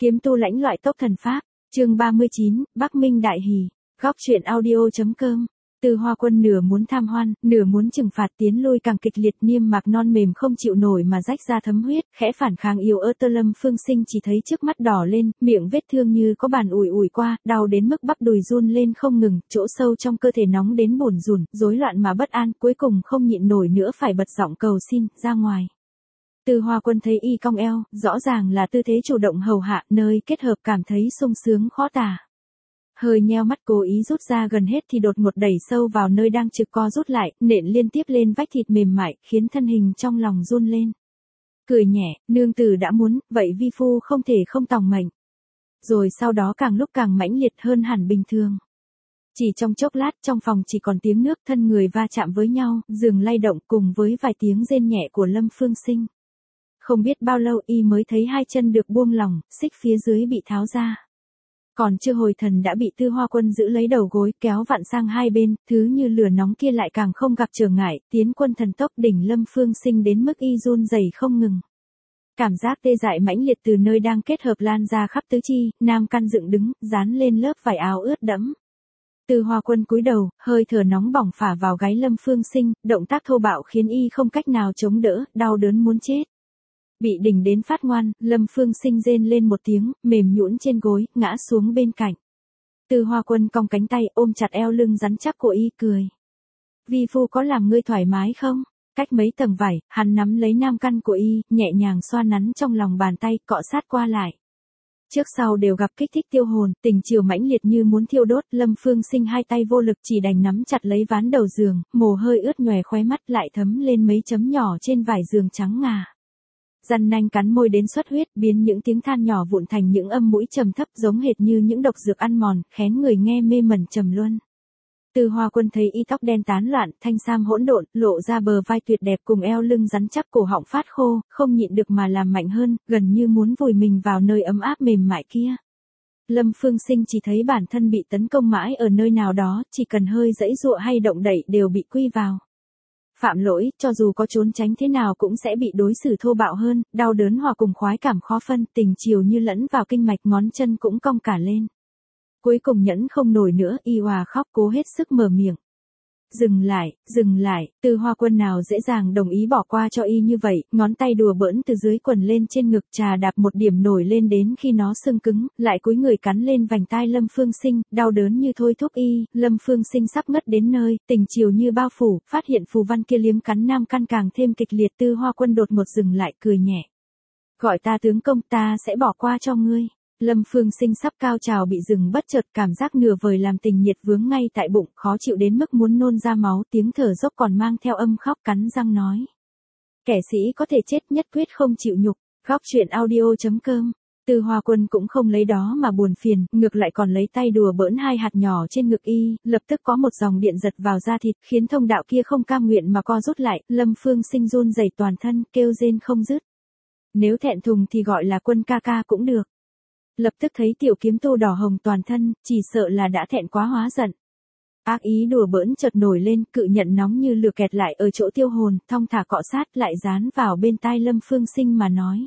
Kiếm tu lãnh loại tốc thần pháp, chương 39, Bắc Minh đại hỉ, góc truyện audio.com. Từ Hoa Quân nửa muốn tham hoan, nửa muốn trừng phạt tiến lui càng kịch liệt, niêm mạc non mềm không chịu nổi mà rách ra thấm huyết, khẽ phản kháng yếu ớt. Lâm Phương Sinh chỉ thấy trước mắt đỏ lên, miệng vết thương như có bàn ủi ủi qua, đau đến mức bắp đùi run lên không ngừng, chỗ sâu trong cơ thể nóng đến bủn rủn, rối loạn mà bất an, cuối cùng không nhịn nổi nữa phải bật giọng cầu xin, ra ngoài. Từ Hoa Quân thấy y cong eo, rõ ràng là tư thế chủ động hầu hạ, nơi kết hợp cảm thấy sung sướng khó tả. Hơi nheo mắt cố ý rút ra gần hết thì đột ngột đẩy sâu vào nơi đang trực co rút lại, nện liên tiếp lên vách thịt mềm mại, khiến thân hình trong lòng run lên. Cười nhẹ, nương tử đã muốn, vậy vi phu không thể không tòng mệnh. Rồi sau đó càng lúc càng mãnh liệt hơn hẳn bình thường. Chỉ trong chốc lát trong phòng chỉ còn tiếng nước, thân người va chạm với nhau, giường lay động cùng với vài tiếng rên nhẹ của Lâm Phương Sinh. Không biết bao lâu y mới thấy hai chân được buông lỏng, xích phía dưới bị tháo ra. Còn chưa hồi thần đã bị Tư Hoa Quân giữ lấy đầu gối kéo vặn sang hai bên, thứ như lửa nóng kia lại càng không gặp trở ngại, tiến quân thần tốc đỉnh Lâm Phương Sinh đến mức y run rẩy không ngừng. Cảm giác tê dại mãnh liệt từ nơi đang kết hợp lan ra khắp tứ chi, nam căn dựng đứng, dán lên lớp vải áo ướt đẫm. Tư Hoa Quân cúi đầu, hơi thở nóng bỏng phả vào gáy Lâm Phương Sinh, động tác thô bạo khiến y không cách nào chống đỡ, đau đớn muốn chết. Bị đỉnh đến phát ngoan, Lâm Phương Sinh rên lên một tiếng, mềm nhũn trên gối, ngã xuống bên cạnh. Từ Hoa Quân cong cánh tay ôm chặt eo lưng rắn chắc của y cười. Vi phu có làm ngươi thoải mái không? Cách mấy tầng vải, hắn nắm lấy nam căn của y, nhẹ nhàng xoa nắn trong lòng bàn tay, cọ sát qua lại. Trước sau đều gặp kích thích tiêu hồn, tình chiều mãnh liệt như muốn thiêu đốt, Lâm Phương Sinh hai tay vô lực chỉ đành nắm chặt lấy ván đầu giường, mồ hôi ướt nhòe khóe mắt lại thấm lên mấy chấm nhỏ trên vải giường trắng ngà. Rằn nanh cắn môi đến xuất huyết, biến những tiếng than nhỏ vụn thành những âm mũi trầm thấp giống hệt như những độc dược ăn mòn, khén người nghe mê mẩn trầm luân. Từ Hoa Quân thấy y tóc đen tán loạn, thanh sam hỗn độn, lộ ra bờ vai tuyệt đẹp cùng eo lưng rắn chắc, cổ họng phát khô, không nhịn được mà làm mạnh hơn, gần như muốn vùi mình vào nơi ấm áp mềm mại kia. Lâm Phương Sinh chỉ thấy bản thân bị tấn công mãi ở nơi nào đó, chỉ cần hơi giãy giụa hay động đậy đều bị quy vào. Phạm lỗi, cho dù có trốn tránh thế nào cũng sẽ bị đối xử thô bạo hơn, đau đớn hòa cùng khoái cảm khó phân, tình chiều như lẫn vào kinh mạch, ngón chân cũng cong cả lên. Cuối cùng nhẫn không nổi nữa, y òa khóc cố hết sức mở miệng. Dừng lại, Từ Hoa Quân nào dễ dàng đồng ý bỏ qua cho y như vậy, ngón tay đùa bỡn từ dưới quần lên trên ngực, trà đạp một điểm nổi lên đến khi nó sưng cứng, lại cúi người cắn lên vành tai Lâm Phương Sinh, đau đớn như thôi thúc y, Lâm Phương Sinh sắp ngất đến nơi, tình chiều như bao phủ, phát hiện phù văn kia liếm cắn nam căn càng thêm kịch liệt. Tư Hoa Quân đột ngột dừng lại cười nhẹ. Gọi ta tướng công, ta sẽ bỏ qua cho ngươi. Lâm Phương Sinh sắp cao trào bị dừng bất chợt, cảm giác nửa vời làm tình nhiệt vướng ngay tại bụng, khó chịu đến mức muốn nôn ra máu, tiếng thở dốc còn mang theo âm khóc, cắn răng nói. Kẻ sĩ có thể chết nhất quyết không chịu nhục, góc truyện audio.com. Từ Hoa Quân cũng không lấy đó mà buồn phiền, ngược lại còn lấy tay đùa bỡn hai hạt nhỏ trên ngực y, lập tức có một dòng điện giật vào da thịt, khiến thông đạo kia không cam nguyện mà co rút lại, Lâm Phương Sinh run rẩy toàn thân, kêu rên không dứt. Nếu thẹn thùng thì gọi là Quân ca ca cũng được. Lập tức thấy tiểu kiếm tu đỏ hồng toàn thân, chỉ sợ là đã thẹn quá hóa giận. Ác ý đùa bỡn chợt nổi lên, cự nhận nóng như lửa kẹt lại ở chỗ tiêu hồn, thong thả cọ sát lại dán vào bên tai Lâm Phương Sinh mà nói.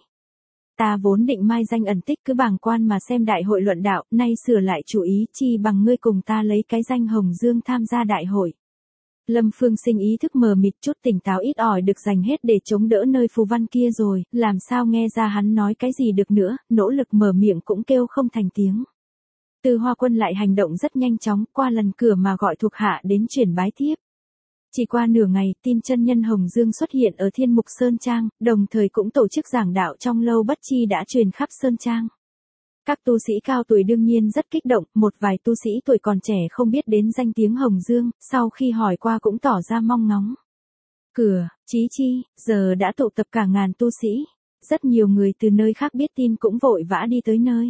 Ta vốn định mai danh ẩn tích cứ bàng quan mà xem đại hội luận đạo, nay sửa lại chủ ý, chi bằng ngươi cùng ta lấy cái danh Hồng Dương tham gia đại hội. Lâm Phương Sinh ý thức mờ mịt, chút tỉnh táo ít ỏi được dành hết để chống đỡ nơi phù văn kia rồi, làm sao nghe ra hắn nói cái gì được nữa, nỗ lực mở miệng cũng kêu không thành tiếng. Từ Hoa Quân lại hành động rất nhanh chóng, qua lần cửa mà gọi thuộc hạ đến chuyển bái tiếp. Chỉ qua nửa ngày, tin chân nhân Hồng Dương xuất hiện ở Thiên Mục Sơn Trang, đồng thời cũng tổ chức giảng đạo trong lâu bất chi đã truyền khắp Sơn Trang. Các tu sĩ cao tuổi đương nhiên rất kích động, một vài tu sĩ tuổi còn trẻ không biết đến danh tiếng Hồng Dương, sau khi hỏi qua cũng tỏ ra mong ngóng. Cửa, Chí Chi, giờ đã tụ tập cả ngàn tu sĩ. Rất nhiều người từ nơi khác biết tin cũng vội vã đi tới nơi.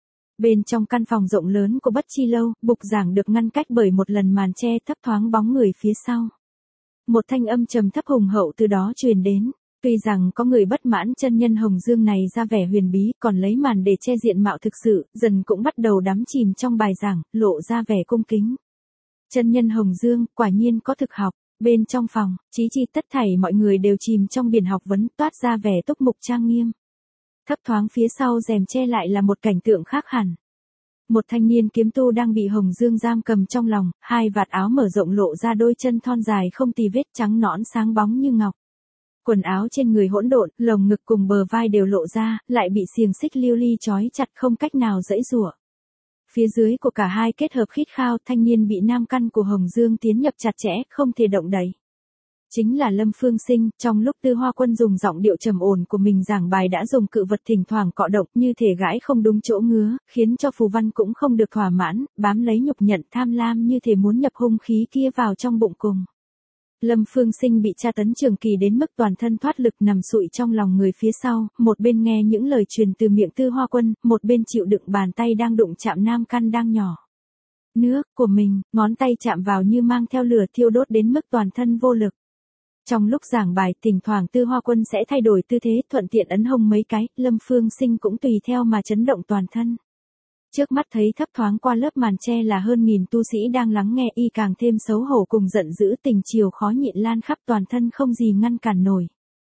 Bên trong căn phòng rộng lớn của bất chi lâu, bục giảng được ngăn cách bởi một lần màn che thấp thoáng bóng người phía sau. Một thanh âm trầm thấp hùng hậu từ đó truyền đến. Tuy rằng có người bất mãn chân nhân Hồng Dương này ra vẻ huyền bí, còn lấy màn để che diện mạo thực sự, dần cũng bắt đầu đắm chìm trong bài giảng, lộ ra vẻ cung kính. Chân nhân Hồng Dương, quả nhiên có thực học. Bên trong phòng, Chí Chi tất thảy mọi người đều chìm trong biển học vấn, toát ra vẻ túc mục trang nghiêm. Thấp thoáng phía sau rèm che lại là một cảnh tượng khác hẳn. Một thanh niên kiếm tu đang bị Hồng Dương giam cầm trong lòng, hai vạt áo mở rộng lộ ra đôi chân thon dài không tì vết trắng nõn sáng bóng như ngọc. Quần áo trên người hỗn độn, lồng ngực cùng bờ vai đều lộ ra, lại bị xiềng xích lưu ly trói chặt không cách nào giãy giụa. Phía dưới của cả hai kết hợp khít khao, thanh niên bị nam căn của Hồng Dương tiến nhập chặt chẽ, không thể động đậy. Chính là Lâm Phương Sinh, trong lúc Tư Hoa Quân dùng giọng điệu trầm ổn của mình giảng bài đã dùng cự vật thỉnh thoảng cọ động như thể gãi không đúng chỗ ngứa, khiến cho Phù Văn cũng không được thỏa mãn, bám lấy nhục nhận tham lam như thể muốn nhập hung khí kia vào trong bụng cùng. Lâm Phương Sinh bị tra tấn trường kỳ đến mức toàn thân thoát lực nằm sụi trong lòng người phía sau, một bên nghe những lời truyền từ miệng Tư Hoa Quân, một bên chịu đựng bàn tay đang đụng chạm nam căn đang nhỏ nước của mình, ngón tay chạm vào như mang theo lửa thiêu đốt đến mức toàn thân vô lực. Trong lúc giảng bài, thỉnh thoảng Tư Hoa Quân sẽ thay đổi tư thế, thuận tiện ấn hông mấy cái, Lâm Phương Sinh cũng tùy theo mà chấn động toàn thân. Trước mắt thấy thấp thoáng qua lớp màn che là hơn 1000 tu sĩ đang lắng nghe, y càng thêm xấu hổ cùng giận dữ, tình chiều khó nhịn lan khắp toàn thân không gì ngăn cản nổi.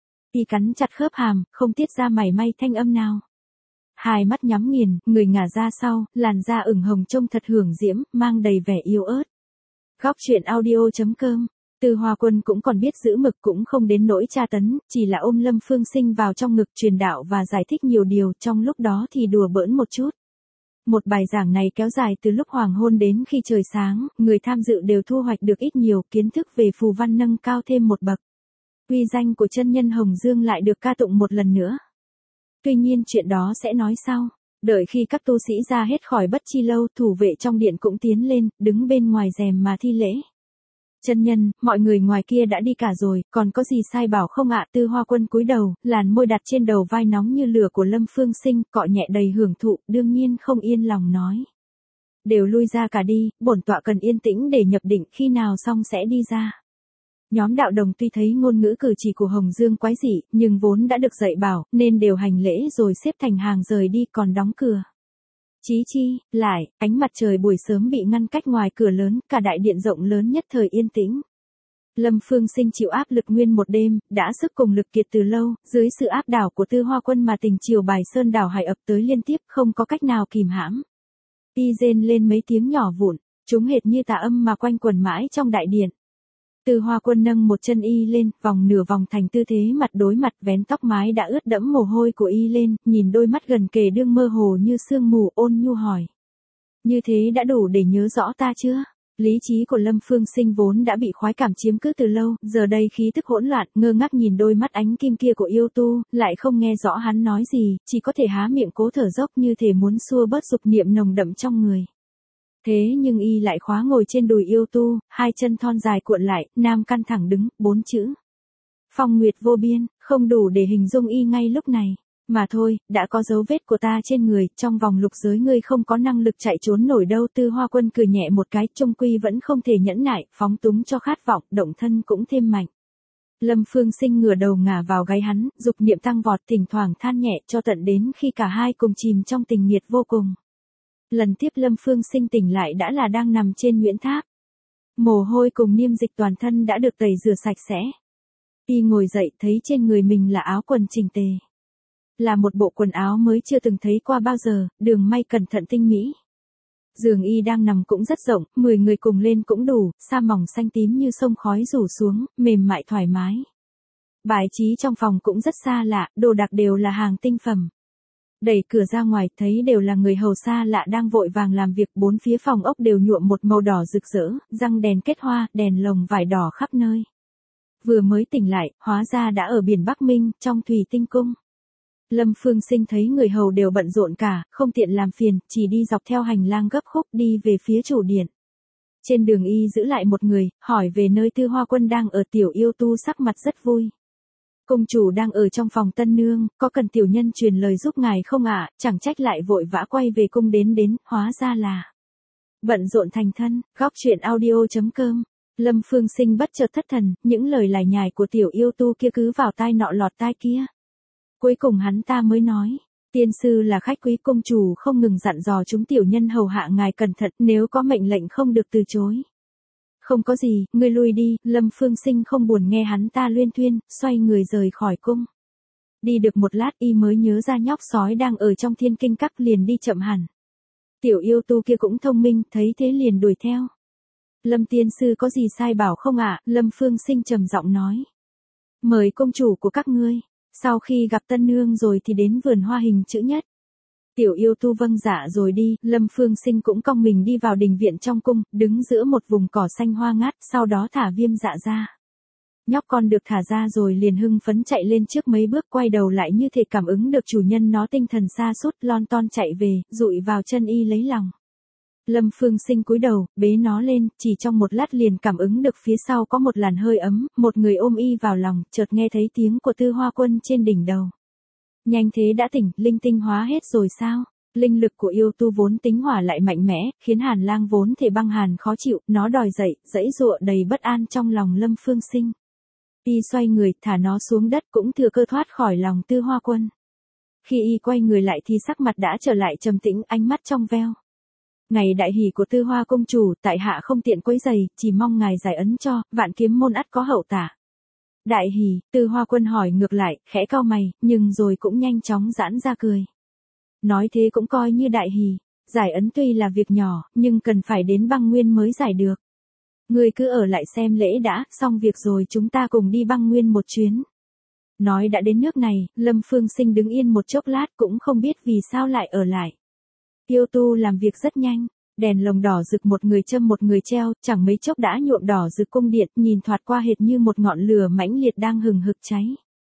Y cắn chặt khớp hàm, không tiết ra mảy may thanh âm nào. Hai mắt nhắm nghiền, người ngả ra sau, làn da ửng hồng trông thật hưởng diễm, mang đầy vẻ yếu ớt. Góc truyện audio.com. Tư Hoa Quân cũng còn biết giữ mực, cũng không đến nỗi tra tấn, chỉ là ôm Lâm Phương Sinh vào trong ngực truyền đạo và giải thích nhiều điều, trong lúc đó thì đùa bỡn một chút. Một bài giảng này kéo dài từ lúc hoàng hôn đến khi trời sáng, người tham dự đều thu hoạch được ít nhiều kiến thức về phù văn nâng cao thêm một bậc. Uy danh của chân nhân Hồng Dương lại được ca tụng một lần nữa. Tuy nhiên chuyện đó sẽ nói sau. Đợi khi các tu sĩ ra hết khỏi Bất Chi Lâu, thủ vệ trong điện cũng tiến lên, đứng bên ngoài rèm mà thi lễ. Chân nhân, mọi người ngoài kia đã đi cả rồi, còn có gì sai bảo không ạ? Tư Hoa Quân cúi đầu, làn môi đặt trên đầu vai nóng như lửa của Lâm Phương Sinh, cọ nhẹ đầy hưởng thụ, đương nhiên không yên lòng nói. Đều lui ra cả đi, bổn tọa cần yên tĩnh để nhập định, khi nào xong sẽ đi ra. Nhóm đạo đồng tuy thấy ngôn ngữ cử chỉ của Hồng Dương quái dị, nhưng vốn đã được dạy bảo, nên đều hành lễ rồi xếp thành hàng rời đi, còn đóng cửa. Chí chi, lại, ánh mặt trời buổi sớm bị ngăn cách ngoài cửa lớn, cả đại điện rộng lớn nhất thời yên tĩnh. Lâm Phương Sinh chịu áp lực nguyên một đêm, đã sức cùng lực kiệt từ lâu, dưới sự áp đảo của Tư Hoa Quân mà tình chiều Bài Sơn đảo hải ập tới liên tiếp, không có cách nào kìm hãm. Y rên lên mấy tiếng nhỏ vụn, chúng hệt như tà âm mà quanh quẩn mãi trong đại điện. Tư Hoa Quân nâng một chân y lên, vòng nửa vòng thành tư thế mặt đối mặt, vén tóc mái đã ướt đẫm mồ hôi của y lên, nhìn đôi mắt gần kề đương mơ hồ như sương mù, ôn nhu hỏi. Như thế đã đủ để nhớ rõ ta chưa? Lý trí của Lâm Phương Sinh vốn đã bị khoái cảm chiếm cứ từ lâu, giờ đây khí thức hỗn loạn, ngơ ngác nhìn đôi mắt ánh kim kia của yêu tu, lại không nghe rõ hắn nói gì, chỉ có thể há miệng cố thở dốc như thể muốn xua bớt dục niệm nồng đậm trong người. Thế nhưng y lại khóa ngồi trên đùi yêu tu, hai chân thon dài cuộn lại, nam căn thẳng đứng, 4 chữ. Phong nguyệt vô biên, không đủ để hình dung y ngay lúc này. Mà thôi, đã có dấu vết của ta trên người, trong vòng lục giới ngươi không có năng lực chạy trốn nổi đâu. Tư Hoa Quân cười nhẹ một cái, chung quy vẫn không thể nhẫn nại, phóng túng cho khát vọng, động thân cũng thêm mạnh. Lâm Phương Sinh ngửa đầu ngả vào gáy hắn, dục niệm tăng vọt, thỉnh thoảng than nhẹ cho tận đến khi cả hai cùng chìm trong tình nghiệt vô cùng. Lần tiếp Lâm Phương Sinh tỉnh lại đã là đang nằm trên Nguyễn Tháp. Mồ hôi cùng niêm dịch toàn thân đã được tẩy rửa sạch sẽ. Y ngồi dậy thấy trên người mình là áo quần chỉnh tề. Là một bộ quần áo mới chưa từng thấy qua bao giờ, đường may cẩn thận tinh mỹ. Giường y đang nằm cũng rất rộng, 10 người cùng lên cũng đủ, sa mỏng xanh tím như sông khói rủ xuống, mềm mại thoải mái. Bài trí trong phòng cũng rất xa lạ, đồ đạc đều là hàng tinh phẩm. Đẩy cửa ra ngoài thấy đều là người hầu xa lạ đang vội vàng làm việc, bốn phía phòng ốc đều nhuộm một màu đỏ rực rỡ, răng đèn kết hoa, đèn lồng vải đỏ khắp nơi. Vừa mới tỉnh lại, hóa ra đã ở biển Bắc Minh, trong Thủy Tinh Cung. Lâm Phương Sinh thấy người hầu đều bận rộn cả, không tiện làm phiền, chỉ đi dọc theo hành lang gấp khúc đi về phía chủ điện. Trên đường y giữ lại một người, hỏi về nơi Tư Hoa Quân đang ở. Tiểu yêu tu sắc mặt rất vui. Công chủ đang ở trong phòng tân nương, có cần tiểu nhân truyền lời giúp ngài không ạ? Chẳng trách lại vội vã quay về cung đến, hóa ra là bận rộn thành thân. Góc truyện audio.com. Lâm Phương Sinh bất chợt thất thần, những lời lải nhải của tiểu yêu tu kia cứ vào tai nọ lọt tai kia. Cuối cùng hắn ta mới nói, tiên sư là khách quý, công chủ không ngừng dặn dò chúng tiểu nhân hầu hạ ngài cẩn thận, nếu có mệnh lệnh không được từ chối. Không có gì, ngươi lui đi. Lâm Phương Sinh không buồn nghe hắn ta luyên thuyên, xoay người rời khỏi cung. Đi được một lát y mới nhớ ra nhóc sói đang ở trong thiên kinh các liền đi chậm hẳn. Tiểu yêu tu kia cũng thông minh, thấy thế liền đuổi theo. Lâm tiên sư có gì sai bảo không ạ? Lâm Phương Sinh trầm giọng nói. Mời công chủ của các ngươi, sau khi gặp tân nương rồi thì đến vườn hoa hình chữ nhất. Tiểu yêu tu vâng dạ rồi đi, Lâm Phương Sinh cũng cong mình đi vào đình viện trong cung, đứng giữa một vùng cỏ xanh hoa ngát, sau đó thả Viêm Dạ ra. Nhóc con được thả ra rồi liền hưng phấn chạy lên trước mấy bước, quay đầu lại như thể cảm ứng được chủ nhân nó tinh thần sa sút, lon ton chạy về, dụi vào chân y lấy lòng. Lâm Phương Sinh cúi đầu, bế nó lên, chỉ trong một lát liền cảm ứng được phía sau có một làn hơi ấm, một người ôm y vào lòng, chợt nghe thấy tiếng của Tư Hoa Quân trên đỉnh đầu. Nhanh thế đã tỉnh, linh tinh hóa hết rồi sao? Linh lực của yêu tu vốn tính hỏa lại mạnh mẽ, khiến Hàn Lang vốn thể băng hàn khó chịu, nó đòi dậy, giãy giụa đầy bất an trong lòng Lâm Phương Sinh. Y xoay người, thả nó xuống đất, cũng thừa cơ thoát khỏi lòng Tư Hoa Quân. Khi y quay người lại thì sắc mặt đã trở lại trầm tĩnh, ánh mắt trong veo. Ngày đại hỷ của Tư Hoa công chủ, tại hạ không tiện quấy rầy, chỉ mong ngài giải ấn cho, Vạn Kiếm môn ắt có hậu tả. Đại hỷ, Tư Hoa Quân hỏi ngược lại, khẽ cau mày, nhưng rồi cũng nhanh chóng giãn ra cười. Nói thế cũng coi như đại hỷ, giải ấn tuy là việc nhỏ, nhưng cần phải đến băng nguyên mới giải được. Ngươi cứ ở lại xem lễ đã, xong việc rồi chúng ta cùng đi băng nguyên một chuyến. Nói đã đến nước này, Lâm Phương Sinh đứng yên một chốc lát cũng không biết vì sao lại ở lại. Yêu tu làm việc rất nhanh, đèn lồng đỏ rực một người châm một người treo, chẳng mấy chốc đã nhuộm đỏ rực cung điện, nhìn thoạt qua hệt như một ngọn lửa mãnh liệt đang hừng hực cháy.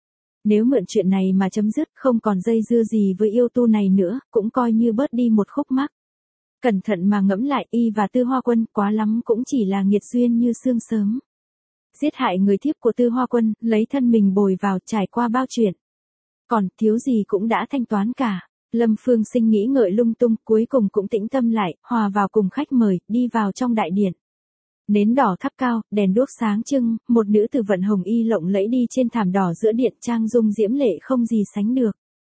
Nếu mượn chuyện này mà chấm dứt, không còn dây dưa gì với yêu tu này nữa, cũng coi như bớt đi một khúc mắc. Cẩn thận mà ngẫm lại, y và Tư Hoa Quân quá lắm cũng chỉ là nghiệt duyên như sương sớm. Giết hại người thiếp của Tư Hoa Quân, lấy thân mình bồi vào, trải qua bao chuyện. Còn thiếu gì cũng đã thanh toán cả. Lâm Phương Sinh nghĩ ngợi lung tung, cuối cùng cũng tĩnh tâm lại, hòa vào cùng khách mời, đi vào trong đại điện. Nến đỏ thắp cao, đèn đuốc sáng trưng, một nữ tử vận hồng y lộng lẫy đi trên thảm đỏ giữa điện, trang dung diễm lệ không gì sánh được.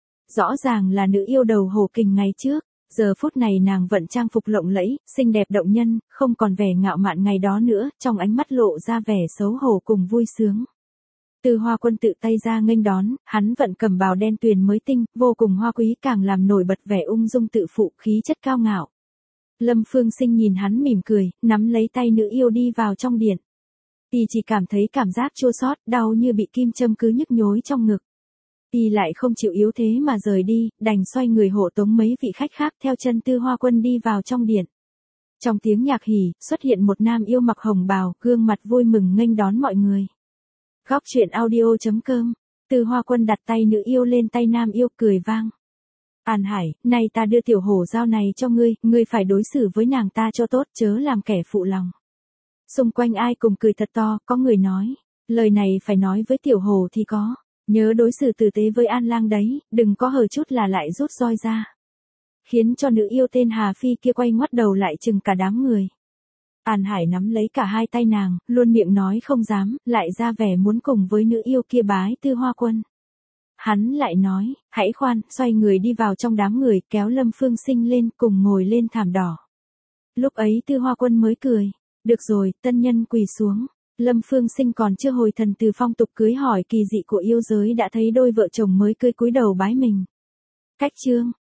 Rõ ràng là nữ yêu đầu hổ kình ngày trước, giờ phút này nàng vận trang phục lộng lẫy, xinh đẹp động nhân, không còn vẻ ngạo mạn ngày đó nữa, trong ánh mắt lộ ra vẻ xấu hổ cùng vui sướng. Tư Hoa Quân tự tay ra nghênh đón, hắn vận cẩm bào đen tuyền mới tinh, vô cùng hoa quý, càng làm nổi bật vẻ ung dung tự phụ, khí chất cao ngạo. Lâm Phương Sinh nhìn hắn mỉm cười, nắm lấy tay nữ yêu đi vào trong điện. Y chỉ cảm thấy cảm giác chua xót, đau như bị kim châm cứ nhức nhối trong ngực. Y lại không chịu yếu thế mà rời đi, đành xoay người hộ tống mấy vị khách khác theo chân Tư Hoa Quân đi vào trong điện. Trong tiếng nhạc hỉ, xuất hiện một nam yêu mặc hồng bào, gương mặt vui mừng nghênh đón mọi người. Góc truyện audio.com, Tư Hoa Quân đặt tay nữ yêu lên tay nam yêu, cười vang. An Hải, nay ta đưa tiểu hổ giao này cho ngươi, ngươi phải đối xử với nàng ta cho tốt, chớ làm kẻ phụ lòng. Xung quanh ai cùng cười thật to, có người nói, lời này phải nói với tiểu hổ thì có, nhớ đối xử tử tế với An Lang đấy, đừng có hờ chút là lại rút roi ra. Khiến cho nữ yêu tên Hà Phi kia quay ngoắt đầu lại chừng cả đám người. An Hải nắm lấy cả hai tay nàng, luôn miệng nói không dám, lại ra vẻ muốn cùng với nữ yêu kia bái Tư Hoa Quân. Hắn lại nói, hãy khoan, xoay người đi vào trong đám người, kéo Lâm Phương Sinh lên, cùng ngồi lên thảm đỏ. Lúc ấy Tư Hoa Quân mới cười, được rồi, tân nhân quỳ xuống. Lâm Phương Sinh còn chưa hồi thần từ phong tục cưới hỏi kỳ dị của yêu giới đã thấy đôi vợ chồng mới cưới cúi đầu bái mình. Cách chương